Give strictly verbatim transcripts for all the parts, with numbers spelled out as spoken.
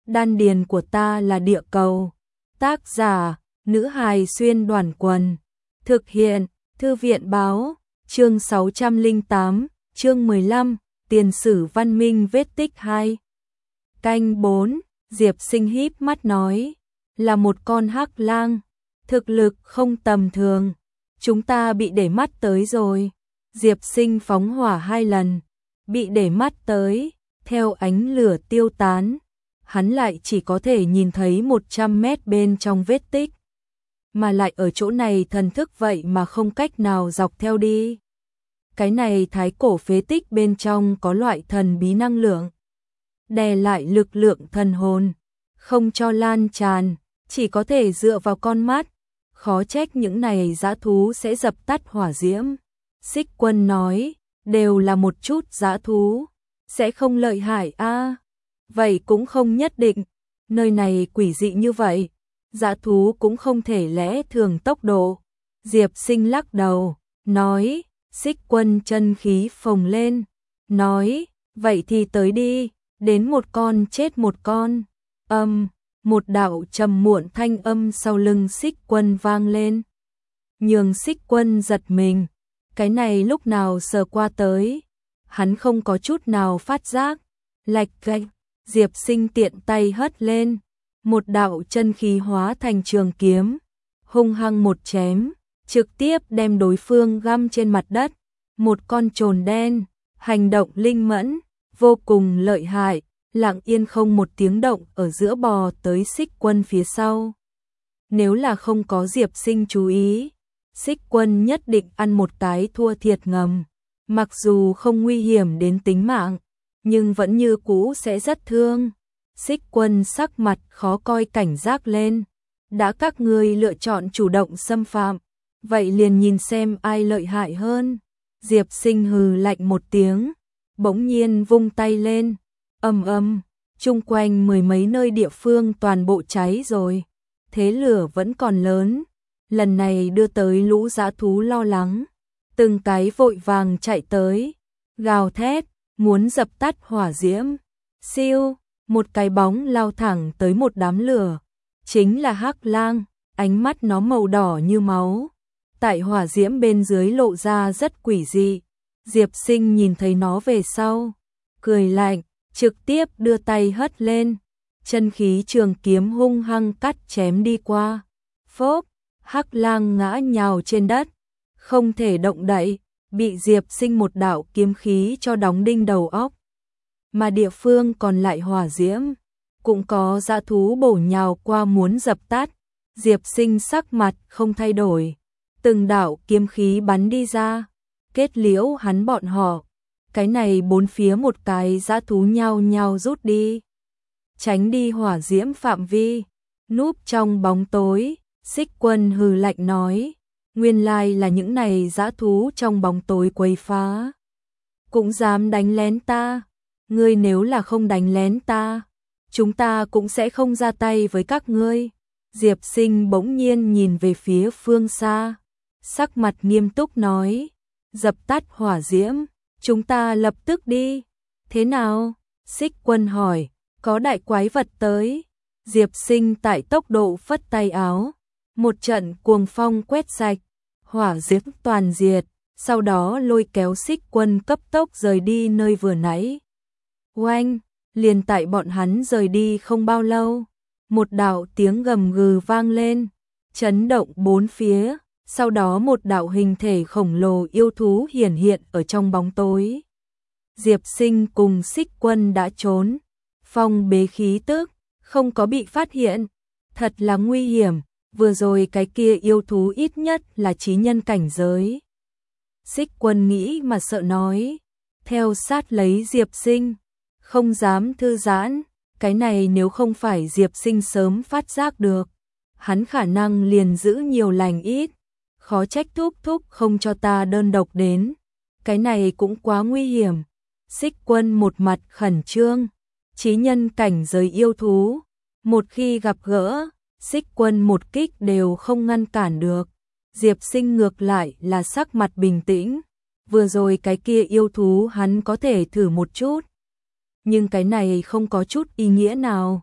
Đan điền của ta là địa cầu. Tác giả, nữ hài xuyên đoàn quần. Thực hiện, Thư viện báo, chương sáu trăm lẻ tám, chương mười lăm, tiền sử văn minh vết tích hai. Canh bốn, Diệp Sinh híp mắt nói, là một con hắc lang, thực lực không tầm thường. Chúng ta bị để mắt tới rồi. Diệp Sinh phóng hỏa hai lần, bị để mắt tới, theo ánh lửa tiêu tán, hắn lại chỉ có thể nhìn thấy một trăm mét bên trong vết tích. Mà lại ở chỗ này thần thức vậy mà không cách nào dọc theo đi. Cái này thái cổ phế tích bên trong có loại thần bí năng lượng, đè lại lực lượng thần hồn, không cho lan tràn, chỉ có thể dựa vào con mắt. Khó trách những này dã thú sẽ dập tắt hỏa diễm. Xích Quân nói, đều là một chút dã thú, sẽ không lợi hại a. À, vậy cũng không nhất định, nơi này quỷ dị như vậy, dã thú cũng không thể lẽ thường tốc độ. Diệp Sinh lắc đầu, nói, Xích Quân chân khí phồng lên, nói, vậy thì tới đi, đến một con chết một con. Âm, um, một đạo trầm muộn thanh âm sau lưng Xích Quân vang lên. Nhường Xích Quân giật mình, cái này lúc nào sờ qua tới, hắn không có chút nào phát giác. Lạch cạch, Diệp Sinh tiện tay hất lên, một đạo chân khí hóa thành trường kiếm, hung hăng một chém, trực tiếp đem đối phương găm trên mặt đất. Một con trồn đen, hành động linh mẫn, vô cùng lợi hại, lặng yên không một tiếng động ở giữa bò tới Xích Quân phía sau. Nếu là không có Diệp Sinh chú ý, Xích Quân nhất định ăn một cái thua thiệt ngầm. Mặc dù không nguy hiểm đến tính mạng, nhưng vẫn như cũ sẽ rất thương. Xích Quân sắc mặt khó coi cảnh giác lên. Đã các ngươi lựa chọn chủ động xâm phạm, vậy liền nhìn xem ai lợi hại hơn. Diệp Sinh hừ lạnh một tiếng, bỗng nhiên vung tay lên. Ầm ầm, chung quanh mười mấy nơi địa phương toàn bộ cháy rồi. Thế lửa vẫn còn lớn, lần này đưa tới lũ dã thú lo lắng, từng cái vội vàng chạy tới, gào thét, muốn dập tắt hỏa diễm. Siêu, một cái bóng lao thẳng tới một đám lửa, chính là hắc lang, ánh mắt nó màu đỏ như máu, tại hỏa diễm bên dưới lộ ra rất quỷ dị. Diệp Sinh nhìn thấy nó về sau, cười lạnh, trực tiếp đưa tay hất lên, chân khí trường kiếm hung hăng cắt chém đi qua. Phốp, hắc lang ngã nhào trên đất, không thể động đậy, bị Diệp Sinh một đạo kiếm khí cho đóng đinh đầu óc. Mà địa phương còn lại hỏa diễm, cũng có dã thú bổ nhào qua muốn dập tắt. Diệp Sinh sắc mặt không thay đổi, từng đạo kiếm khí bắn đi ra, kết liễu hắn bọn họ. Cái này bốn phía một cái dã thú nhao nhao rút đi, tránh đi hỏa diễm phạm vi. Núp trong bóng tối, Xích Quân hừ lạnh nói, nguyên lai là những này dã thú trong bóng tối quấy phá, cũng dám đánh lén ta. Ngươi nếu là không đánh lén ta, chúng ta cũng sẽ không ra tay với các ngươi. Diệp Sinh bỗng nhiên nhìn về phía phương xa, sắc mặt nghiêm túc nói, dập tắt hỏa diễm, chúng ta lập tức đi. Thế nào? Xích Quân hỏi, có đại quái vật tới. Diệp Sinh tại tốc độ phất tay áo, một trận cuồng phong quét sạch, hỏa diễm toàn diệt, sau đó lôi kéo Xích Quân cấp tốc rời đi nơi vừa nãy. Oanh, liền tại bọn hắn rời đi không bao lâu, một đạo tiếng gầm gừ vang lên, chấn động bốn phía. Sau đó một đạo hình thể khổng lồ yêu thú hiển hiện ở trong bóng tối. Diệp Sinh cùng Xích Quân đã trốn, phong bế khí tức, không có bị phát hiện. Thật là nguy hiểm, vừa rồi cái kia yêu thú ít nhất là chí nhân cảnh giới. Xích Quân nghĩ mà sợ nói, theo sát lấy Diệp Sinh, không dám thư giãn. Cái này nếu không phải Diệp Sinh sớm phát giác được, hắn khả năng liền giữ nhiều lành ít. Khó trách thúc thúc không cho ta đơn độc đến, cái này cũng quá nguy hiểm. Xích Quân một mặt khẩn trương, chí nhân cảnh giới yêu thú, một khi gặp gỡ, Xích Quân một kích đều không ngăn cản được. Diệp Sinh ngược lại là sắc mặt bình tĩnh, vừa rồi cái kia yêu thú hắn có thể thử một chút, nhưng cái này không có chút ý nghĩa nào.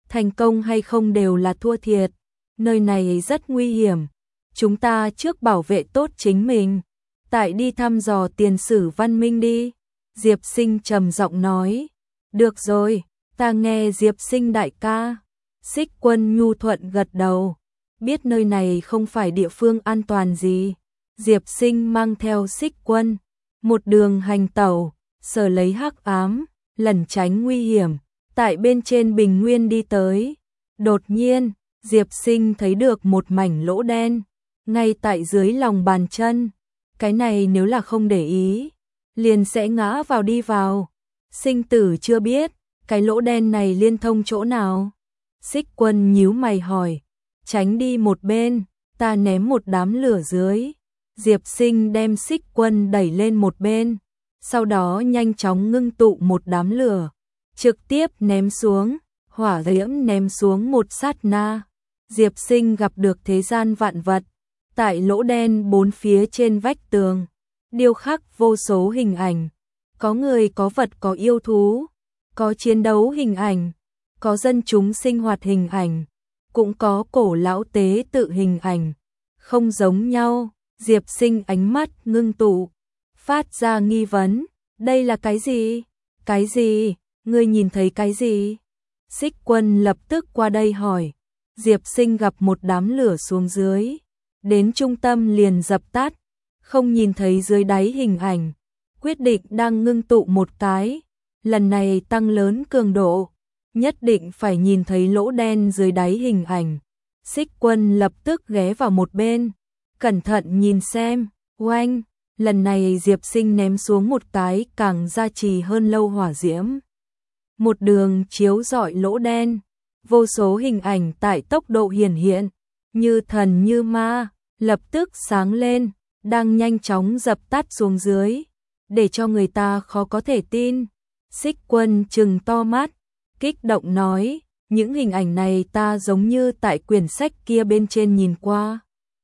thành công hay không đều là thua thiệt, nơi này rất nguy hiểm, chúng ta trước bảo vệ tốt chính mình, tại đi thăm dò tiền sử văn minh đi. Diệp Sinh trầm giọng nói, được rồi, ta nghe Diệp Sinh đại ca. Xích Quân nhu thuận gật đầu, biết nơi này không phải địa phương an toàn gì. Diệp Sinh mang theo Xích Quân, một đường hành tẩu, sở lấy hắc ám, lẩn tránh nguy hiểm, tại bên trên bình nguyên đi tới. Đột nhiên, Diệp Sinh thấy được một mảnh lỗ đen, ngay tại dưới lòng bàn chân. Cái này nếu là không để ý, liền sẽ ngã vào đi vào. Sinh tử chưa biết, cái lỗ đen này liên thông chỗ nào? Xích Quân nhíu mày hỏi, tránh đi một bên, ta ném một đám lửa dưới. Diệp Sinh đem Xích Quân đẩy lên một bên, sau đó nhanh chóng ngưng tụ một đám lửa, trực tiếp ném xuống. Hỏa diễm ném xuống một sát na, Diệp Sinh gặp được thế gian vạn vật. Tại lỗ đen bốn phía trên vách tường, điêu khắc vô số hình ảnh, có người có vật có yêu thú, có chiến đấu hình ảnh, có dân chúng sinh hoạt hình ảnh, cũng có cổ lão tế tự hình ảnh, không giống nhau. Diệp Sinh ánh mắt ngưng tụ, phát ra nghi vấn, đây là cái gì? Cái gì? Ngươi nhìn thấy cái gì? Xích Quân lập tức qua đây hỏi. Diệp Sinh gặp một đám lửa xuống dưới, đến trung tâm liền dập tắt, không nhìn thấy dưới đáy hình ảnh, quyết định đang ngưng tụ một cái, lần này tăng lớn cường độ, nhất định phải nhìn thấy lỗ đen dưới đáy hình ảnh. Xích Quân lập tức ghé vào một bên, cẩn thận nhìn xem. Oanh, lần này Diệp Sinh ném xuống một cái càng gia trì hơn lâu hỏa diễm, một đường chiếu rọi lỗ đen, vô số hình ảnh tại tốc độ hiển hiện, như thần như ma, lập tức sáng lên, đang nhanh chóng dập tắt xuống dưới, để cho người ta khó có thể tin. Xích Quân trừng to mắt, kích động nói, những hình ảnh này ta giống như tại quyển sách kia bên trên nhìn qua.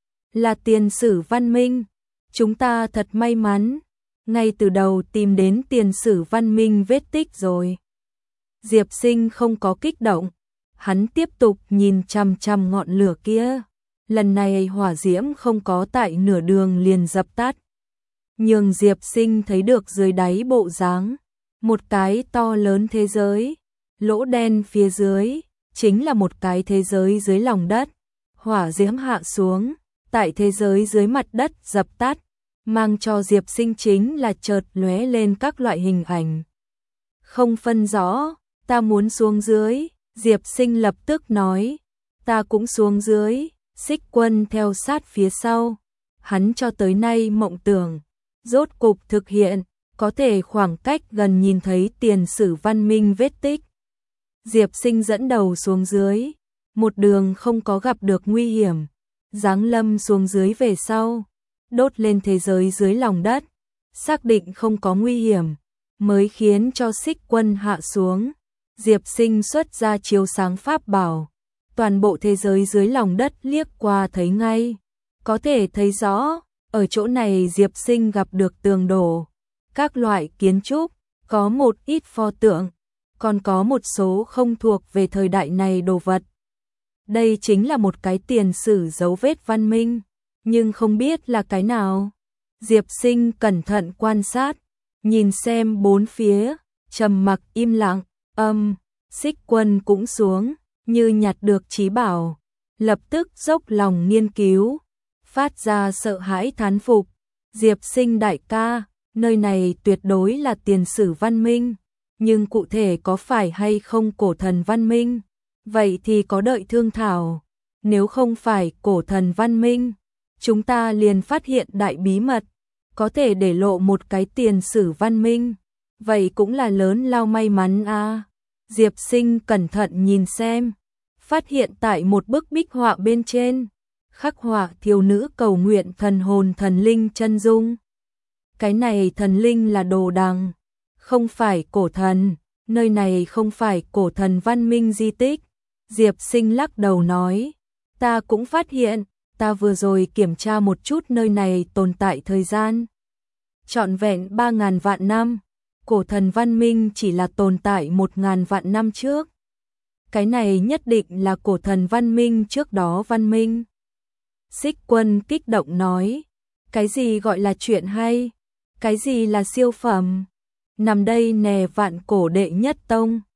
Là tiền sử văn minh, chúng ta thật may mắn, ngay từ đầu tìm đến tiền sử văn minh vết tích rồi. Diệp Sinh không có kích động, hắn tiếp tục nhìn chằm chằm ngọn lửa kia. Lần này hỏa diễm không có tại nửa đường liền dập tắt, nhưng Diệp Sinh thấy được dưới đáy bộ dáng một cái to lớn thế giới, lỗ đen phía dưới chính là một cái thế giới dưới lòng đất. Hỏa diễm hạ xuống, tại thế giới dưới mặt đất dập tắt, mang cho Diệp Sinh chính là chợt lóe lên các loại hình ảnh. Không phân rõ, ta muốn xuống dưới. Diệp Sinh lập tức nói, ta cũng xuống dưới. Xích Quân theo sát phía sau, hắn cho tới nay mộng tưởng, rốt cục thực hiện, có thể khoảng cách gần nhìn thấy tiền sử văn minh vết tích. Diệp Sinh dẫn đầu xuống dưới, một đường không có gặp được nguy hiểm, giáng lâm xuống dưới về sau, đốt lên thế giới dưới lòng đất, xác định không có nguy hiểm, mới khiến cho Xích Quân hạ xuống. Diệp Sinh xuất ra chiếu sáng pháp bảo, toàn bộ thế giới dưới lòng đất liếc qua thấy ngay, có thể thấy rõ, ở chỗ này Diệp Sinh gặp được tường đổ, các loại kiến trúc, có một ít pho tượng, còn có một số không thuộc về thời đại này đồ vật. Đây chính là một cái tiền sử dấu vết văn minh, nhưng không biết là cái nào. Diệp Sinh cẩn thận quan sát, nhìn xem bốn phía, trầm mặc im lặng. Âm, Xích Quân cũng xuống, như nhặt được trí bảo, lập tức dốc lòng nghiên cứu, phát ra sợ hãi thán phục. Diệp Sinh đại ca, nơi này tuyệt đối là tiền sử văn minh, nhưng cụ thể có phải hay không cổ thần văn minh, vậy thì có đợi thương thảo. Nếu không phải cổ thần văn minh, chúng ta liền phát hiện đại bí mật, có thể để lộ một cái tiền sử văn minh, vậy cũng là lớn lao may mắn a. À. Diệp Sinh cẩn thận nhìn xem, phát hiện tại một bức bích họa bên trên, khắc họa thiếu nữ cầu nguyện thần hồn thần linh chân dung. Cái này thần linh là đồ đằng, không phải cổ thần, nơi này không phải cổ thần văn minh di tích. Diệp Sinh lắc đầu nói, ta cũng phát hiện, ta vừa rồi kiểm tra một chút nơi này tồn tại thời gian trọn vẹn ba ngàn vạn năm, cổ thần văn minh chỉ là tồn tại một ngàn vạn năm trước. cái này nhất định là cổ thần văn minh trước đó văn minh. Xích Quân kích động nói, cái gì gọi là chuyện hay, cái gì là siêu phẩm, nằm đây nè vạn cổ đệ nhất tông.